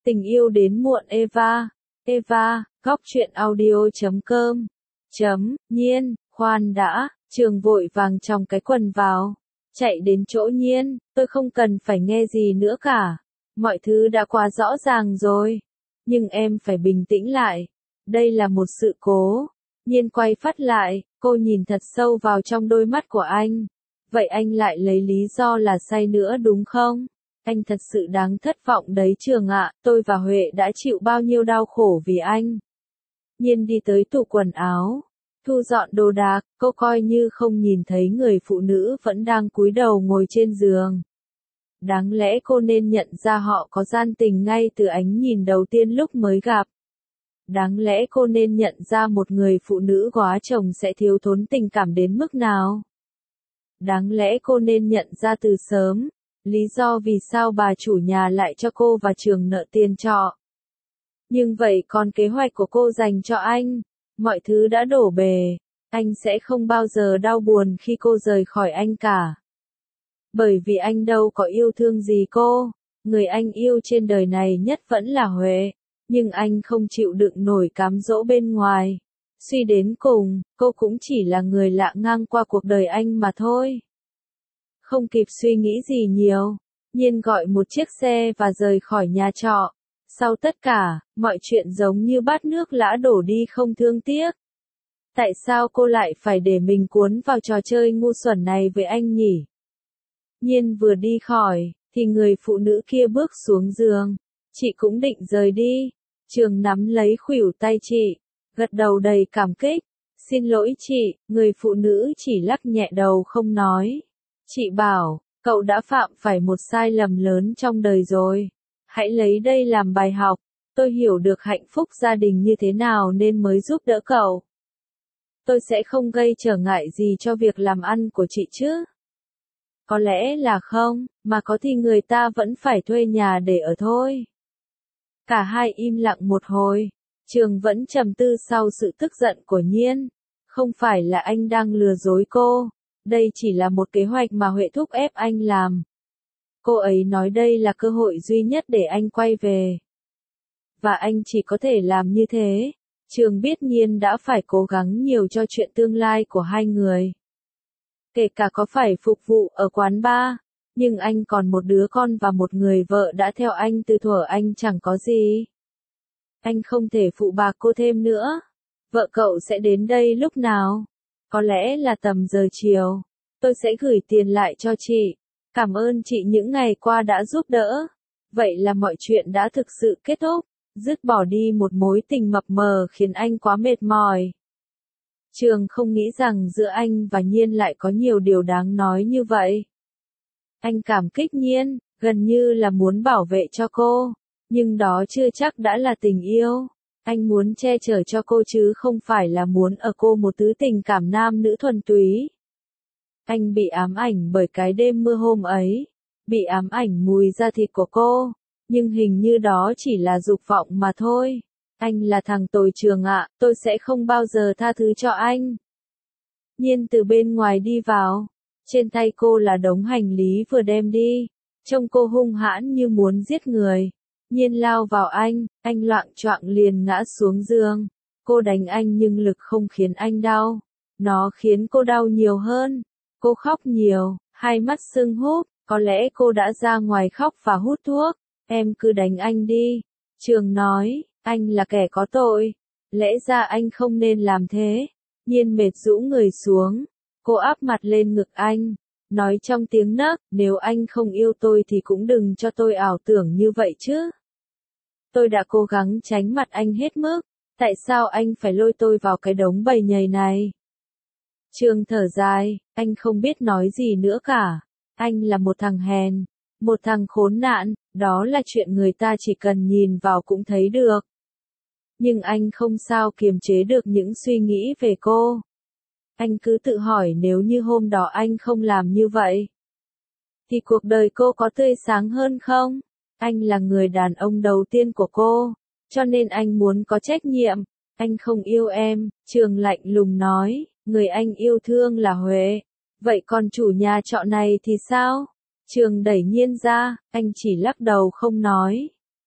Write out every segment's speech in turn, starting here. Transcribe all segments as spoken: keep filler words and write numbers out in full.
Tình yêu đến muộn Eva. Eva, góc truyện audio chấm com. Chấm, Nhiên, khoan đã, Trường vội vàng trong cái quần vào. Chạy đến chỗ Nhiên, tôi không cần phải nghe gì nữa cả. Mọi thứ đã quá rõ ràng rồi. Nhưng em phải bình tĩnh lại. Đây là một sự cố. Nhiên quay phát lại, cô nhìn thật sâu vào trong đôi mắt của anh. Vậy anh lại lấy lý do là say nữa đúng không? Anh thật sự đáng thất vọng đấy Trường ạ, tôi và Huệ đã chịu bao nhiêu đau khổ vì anh. Nhiên đi tới tủ quần áo, thu dọn đồ đạc, cô coi như không nhìn thấy người phụ nữ vẫn đang cúi đầu ngồi trên giường. Đáng lẽ cô nên nhận ra họ có gian tình ngay từ ánh nhìn đầu tiên lúc mới gặp. Đáng lẽ cô nên nhận ra một người phụ nữ góa chồng sẽ thiếu thốn tình cảm đến mức nào. Đáng lẽ cô nên nhận ra từ sớm, lý do vì sao bà chủ nhà lại cho cô và Trường nợ tiền trọ. Nhưng vậy còn kế hoạch của cô dành cho anh, mọi thứ đã đổ bể, anh sẽ không bao giờ đau buồn khi cô rời khỏi anh cả. Bởi vì anh đâu có yêu thương gì cô, người anh yêu trên đời này nhất vẫn là Huệ, nhưng anh không chịu đựng nổi cám dỗ bên ngoài. Suy đến cùng, cô cũng chỉ là người lạ ngang qua cuộc đời anh mà thôi. Không kịp suy nghĩ gì nhiều, Nhiên gọi một chiếc xe và rời khỏi nhà trọ. Sau tất cả, mọi chuyện giống như bát nước lã đổ đi không thương tiếc. Tại sao cô lại phải để mình cuốn vào trò chơi ngu xuẩn này với anh nhỉ? Nhiên vừa đi khỏi, thì người phụ nữ kia bước xuống giường. Chị cũng định rời đi. Trường nắm lấy khuỷu tay chị, gật đầu đầy cảm kích. Xin lỗi chị, người phụ nữ chỉ lắc nhẹ đầu không nói. Chị bảo, cậu đã phạm phải một sai lầm lớn trong đời rồi. Hãy lấy đây làm bài học. Tôi hiểu được hạnh phúc gia đình như thế nào nên mới giúp đỡ cậu. Tôi sẽ không gây trở ngại gì cho việc làm ăn của chị chứ. Có lẽ là không, mà có thì người ta vẫn phải thuê nhà để ở thôi. Cả hai im lặng một hồi. Trường vẫn trầm tư sau sự tức giận của Nhiên. Không phải là anh đang lừa dối cô. Đây chỉ là một kế hoạch mà Huệ thúc ép anh làm. Cô ấy nói đây là cơ hội duy nhất để anh quay về. Và anh chỉ có thể làm như thế. Trường biết Nhiên đã phải cố gắng nhiều cho chuyện tương lai của hai người. Kể cả có phải phục vụ ở quán bar. Nhưng anh còn một đứa con và một người vợ đã theo anh từ thuở anh chẳng có gì. Anh không thể phụ bạc cô thêm nữa. Vợ cậu sẽ đến đây lúc nào? Có lẽ là tầm giờ chiều. Tôi sẽ gửi tiền lại cho chị. Cảm ơn chị những ngày qua đã giúp đỡ. Vậy là mọi chuyện đã thực sự kết thúc. Dứt bỏ đi một mối tình mập mờ khiến anh quá mệt mỏi. Trường không nghĩ rằng giữa anh và Nhiên lại có nhiều điều đáng nói như vậy. Anh cảm kích Nhiên, gần như là muốn bảo vệ cho cô. Nhưng đó chưa chắc đã là tình yêu. Anh muốn che chở cho cô chứ không phải là muốn ở cô một thứ tình cảm nam nữ thuần túy. Anh bị ám ảnh bởi cái đêm mưa hôm ấy. Bị ám ảnh mùi da thịt của cô. Nhưng hình như đó chỉ là dục vọng mà thôi. Anh là thằng tồi Trường ạ, tôi sẽ không bao giờ tha thứ cho anh. Nhiên từ bên ngoài đi vào. Trên tay cô là đống hành lý vừa đem đi. Trông cô hung hãn như muốn giết người. Nhiên lao vào anh, anh loạng choạng liền ngã xuống giường. Cô đánh anh nhưng lực không khiến anh đau. Nó khiến cô đau nhiều hơn. Cô khóc nhiều, hai mắt sưng húp, có lẽ cô đã ra ngoài khóc và hút thuốc. Em cứ đánh anh đi. Trường nói, anh là kẻ có tội. Lẽ ra anh không nên làm thế. Nhiên mệt rũ người xuống. Cô áp mặt lên ngực anh. Nói trong tiếng nấc, nếu anh không yêu tôi thì cũng đừng cho tôi ảo tưởng như vậy chứ. Tôi đã cố gắng tránh mặt anh hết mức. Tại sao anh phải lôi tôi vào cái đống bầy nhầy này? Trường thở dài, anh không biết nói gì nữa cả. Anh là một thằng hèn. Một thằng khốn nạn, đó là chuyện người ta chỉ cần nhìn vào cũng thấy được. Nhưng anh không sao kiềm chế được những suy nghĩ về cô. Anh cứ tự hỏi nếu như hôm đó anh không làm như vậy, thì cuộc đời cô có tươi sáng hơn không? Anh là người đàn ông đầu tiên của cô, cho nên anh muốn có trách nhiệm. Anh không yêu em, Trường lạnh lùng nói, người anh yêu thương là Huệ. Vậy còn chủ nhà trọ này thì sao? Trường đẩy Nhiên ra, anh chỉ lắc đầu không nói.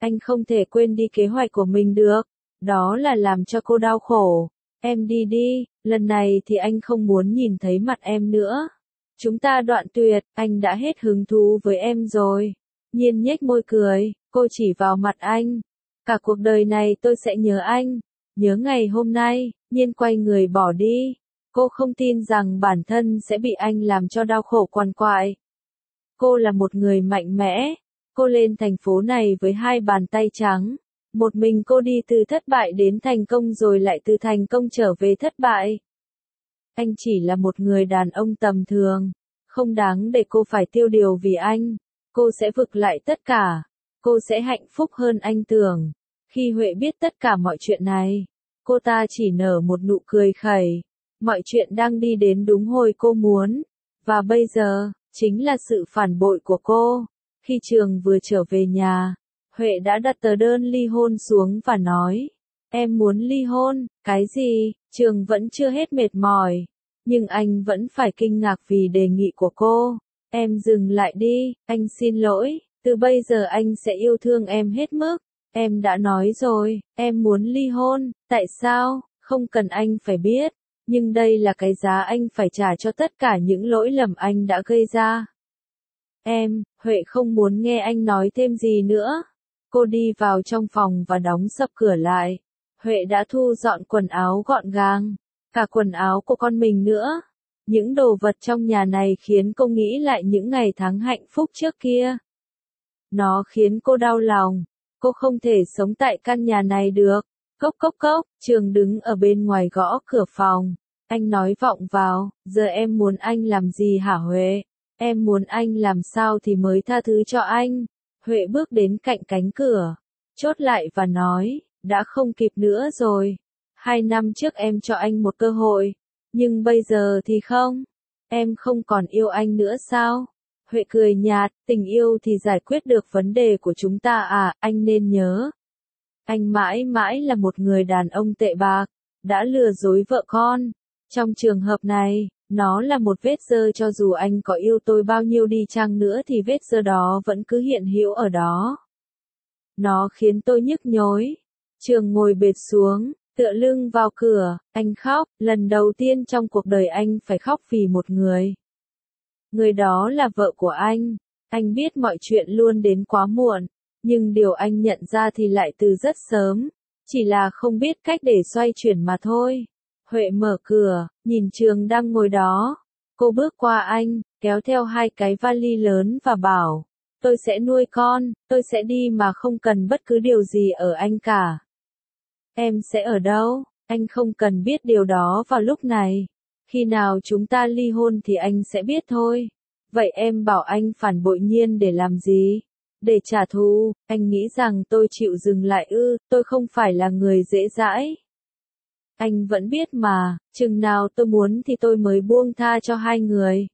Anh không thể quên đi kế hoạch của mình được. Đó là làm cho cô đau khổ. Em đi đi, lần này thì anh không muốn nhìn thấy mặt em nữa. Chúng ta đoạn tuyệt, anh đã hết hứng thú với em rồi. Nhiên nhếch môi cười, cô chỉ vào mặt anh. Cả cuộc đời này tôi sẽ nhớ anh. Nhớ ngày hôm nay, Nhiên quay người bỏ đi. Cô không tin rằng bản thân sẽ bị anh làm cho đau khổ quằn quại. Cô là một người mạnh mẽ. Cô lên thành phố này với hai bàn tay trắng. Một mình cô đi từ thất bại đến thành công rồi lại từ thành công trở về thất bại. Anh chỉ là một người đàn ông tầm thường. Không đáng để cô phải tiêu điều vì anh. Cô sẽ vực lại tất cả. Cô sẽ hạnh phúc hơn anh tưởng. Khi Huệ biết tất cả mọi chuyện này, cô ta chỉ nở một nụ cười khẩy. Mọi chuyện đang đi đến đúng hồi cô muốn. Và bây giờ, chính là sự phản bội của cô. Khi Trường vừa trở về nhà, Huệ đã đặt tờ đơn ly hôn xuống và nói, em muốn ly hôn, cái gì? Trường vẫn chưa hết mệt mỏi, nhưng anh vẫn phải kinh ngạc vì đề nghị của cô. Em dừng lại đi, anh xin lỗi, từ bây giờ anh sẽ yêu thương em hết mức. Em đã nói rồi, em muốn ly hôn, tại sao? Không cần anh phải biết, nhưng đây là cái giá anh phải trả cho tất cả những lỗi lầm anh đã gây ra. Em, Huệ không muốn nghe anh nói thêm gì nữa. Cô đi vào trong phòng và đóng sập cửa lại. Huệ đã thu dọn quần áo gọn gàng, cả quần áo của con mình nữa. Những đồ vật trong nhà này khiến cô nghĩ lại những ngày tháng hạnh phúc trước kia. Nó khiến cô đau lòng. Cô không thể sống tại căn nhà này được. Cốc cốc cốc, Trường đứng ở bên ngoài gõ cửa phòng. Anh nói vọng vào, giờ em muốn anh làm gì hả Huệ? Em muốn anh làm sao thì mới tha thứ cho anh. Huệ bước đến cạnh cánh cửa, chốt lại và nói, đã không kịp nữa rồi. Hai năm trước em cho anh một cơ hội, nhưng bây giờ thì không. Em không còn yêu anh nữa sao? Huệ cười nhạt, tình yêu thì giải quyết được vấn đề của chúng ta à, anh nên nhớ. Anh mãi mãi là một người đàn ông tệ bạc, đã lừa dối vợ con. Trong trường hợp này, nó là một vết dơ, cho dù anh có yêu tôi bao nhiêu đi chăng nữa thì vết dơ đó vẫn cứ hiện hữu ở đó. Nó khiến tôi nhức nhối. Trường ngồi bệt xuống, tựa lưng vào cửa, anh khóc, lần đầu tiên trong cuộc đời anh phải khóc vì một người. Người đó là vợ của anh. Anh biết mọi chuyện luôn đến quá muộn, nhưng điều anh nhận ra thì lại từ rất sớm, chỉ là không biết cách để xoay chuyển mà thôi. Huệ mở cửa, nhìn Trường đang ngồi đó. Cô bước qua anh, kéo theo hai cái vali lớn và bảo, tôi sẽ nuôi con, tôi sẽ đi mà không cần bất cứ điều gì ở anh cả. Em sẽ ở đâu? Anh không cần biết điều đó vào lúc này. Khi nào chúng ta ly hôn thì anh sẽ biết thôi. Vậy em bảo anh phản bội Nhiên để làm gì? Để trả thù, anh nghĩ rằng tôi chịu dừng lại ư, tôi không phải là người dễ dãi. Anh vẫn biết mà, chừng nào tôi muốn thì tôi mới buông tha cho hai người.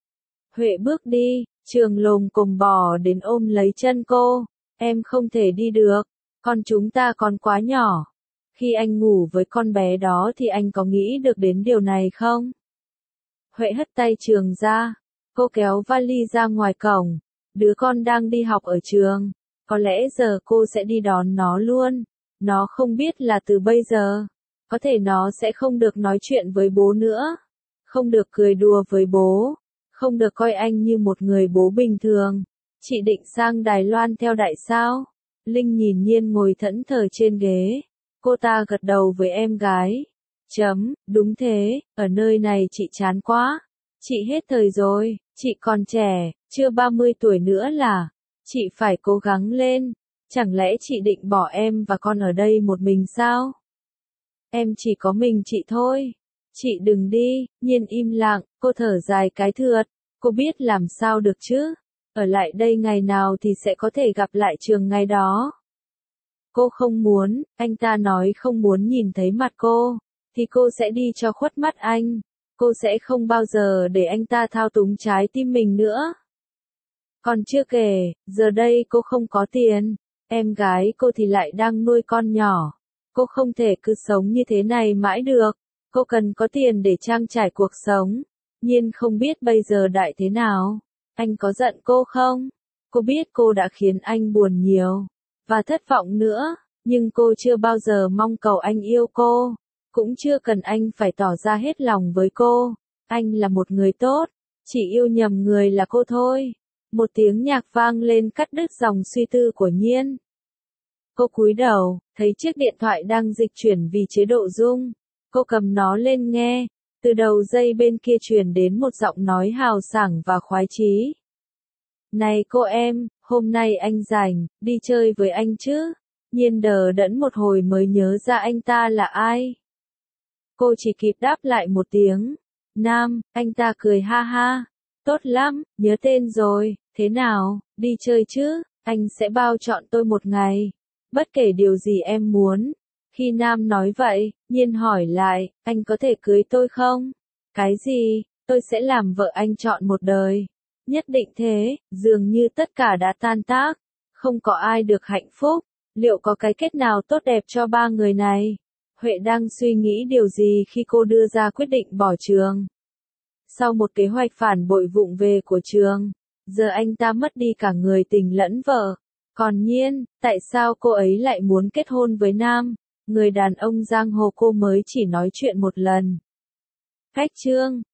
Huệ bước đi, Trường lồm cồm bò đến ôm lấy chân cô. Em không thể đi được, con chúng ta còn quá nhỏ. Khi anh ngủ với con bé đó thì anh có nghĩ được đến điều này không? Huệ hất tay Trường ra. Cô kéo vali ra ngoài cổng. Đứa con đang đi học ở trường. Có lẽ giờ cô sẽ đi đón nó luôn. Nó không biết là từ bây giờ, có thể nó sẽ không được nói chuyện với bố nữa. Không được cười đùa với bố. Không được coi anh như một người bố bình thường. Chị định sang Đài Loan theo đại sao? Linh nhìn Nhiên ngồi thẫn thờ trên ghế. Cô ta gật đầu với em gái. Chấm, đúng thế, ở nơi này chị chán quá. Chị hết thời rồi, chị còn trẻ, chưa ba mươi tuổi nữa là. Chị phải cố gắng lên. Chẳng lẽ chị định bỏ em và con ở đây một mình sao? Em chỉ có mình chị thôi. Chị đừng đi. Nhiên im lặng, cô thở dài cái thượt. Cô biết làm sao được chứ. Ở lại đây ngày nào thì sẽ có thể gặp lại Trường ngày đó. Cô không muốn, anh ta nói không muốn nhìn thấy mặt cô, thì cô sẽ đi cho khuất mắt anh. Cô sẽ không bao giờ để anh ta thao túng trái tim mình nữa. Còn chưa kể, giờ đây cô không có tiền, em gái cô thì lại đang nuôi con nhỏ. Cô không thể cứ sống như thế này mãi được. Cô cần có tiền để trang trải cuộc sống. Nhiên không biết bây giờ Đại thế nào. Anh có giận cô không? Cô biết cô đã khiến anh buồn nhiều. và thất vọng nữa, nhưng cô chưa bao giờ mong cầu anh yêu cô, cũng chưa cần anh phải tỏ ra hết lòng với cô. Anh là một người tốt, chỉ yêu nhầm người là cô thôi. Một tiếng nhạc vang lên cắt đứt dòng suy tư của Nhiên. Cô cúi đầu, thấy chiếc điện thoại đang dịch chuyển vì chế độ rung. Cô cầm nó lên nghe, từ đầu dây bên kia truyền đến một giọng nói hào sảng và khoái chí. Này cô em, hôm nay anh rảnh, đi chơi với anh chứ? Nhiên đờ đẫn một hồi mới nhớ ra anh ta là ai. Cô chỉ kịp đáp lại một tiếng. Nam, anh ta cười ha ha. Tốt lắm, nhớ tên rồi, thế nào, đi chơi chứ, anh sẽ bao trọn tôi một ngày. Bất kể điều gì em muốn. Khi Nam nói vậy, Nhiên hỏi lại, anh có thể cưới tôi không? Cái gì, tôi sẽ làm vợ anh trọn một đời. Nhất định thế, dường như tất cả đã tan tác. Không có ai được hạnh phúc. Liệu có cái kết nào tốt đẹp cho ba người này? Huệ đang suy nghĩ điều gì khi cô đưa ra quyết định bỏ trường. Sau một kế hoạch phản bội vụng về của trường, giờ anh ta mất đi cả người tình lẫn vợ. Còn Nhiên, tại sao cô ấy lại muốn kết hôn với Nam, người đàn ông giang hồ cô mới chỉ nói chuyện một lần? Cách chương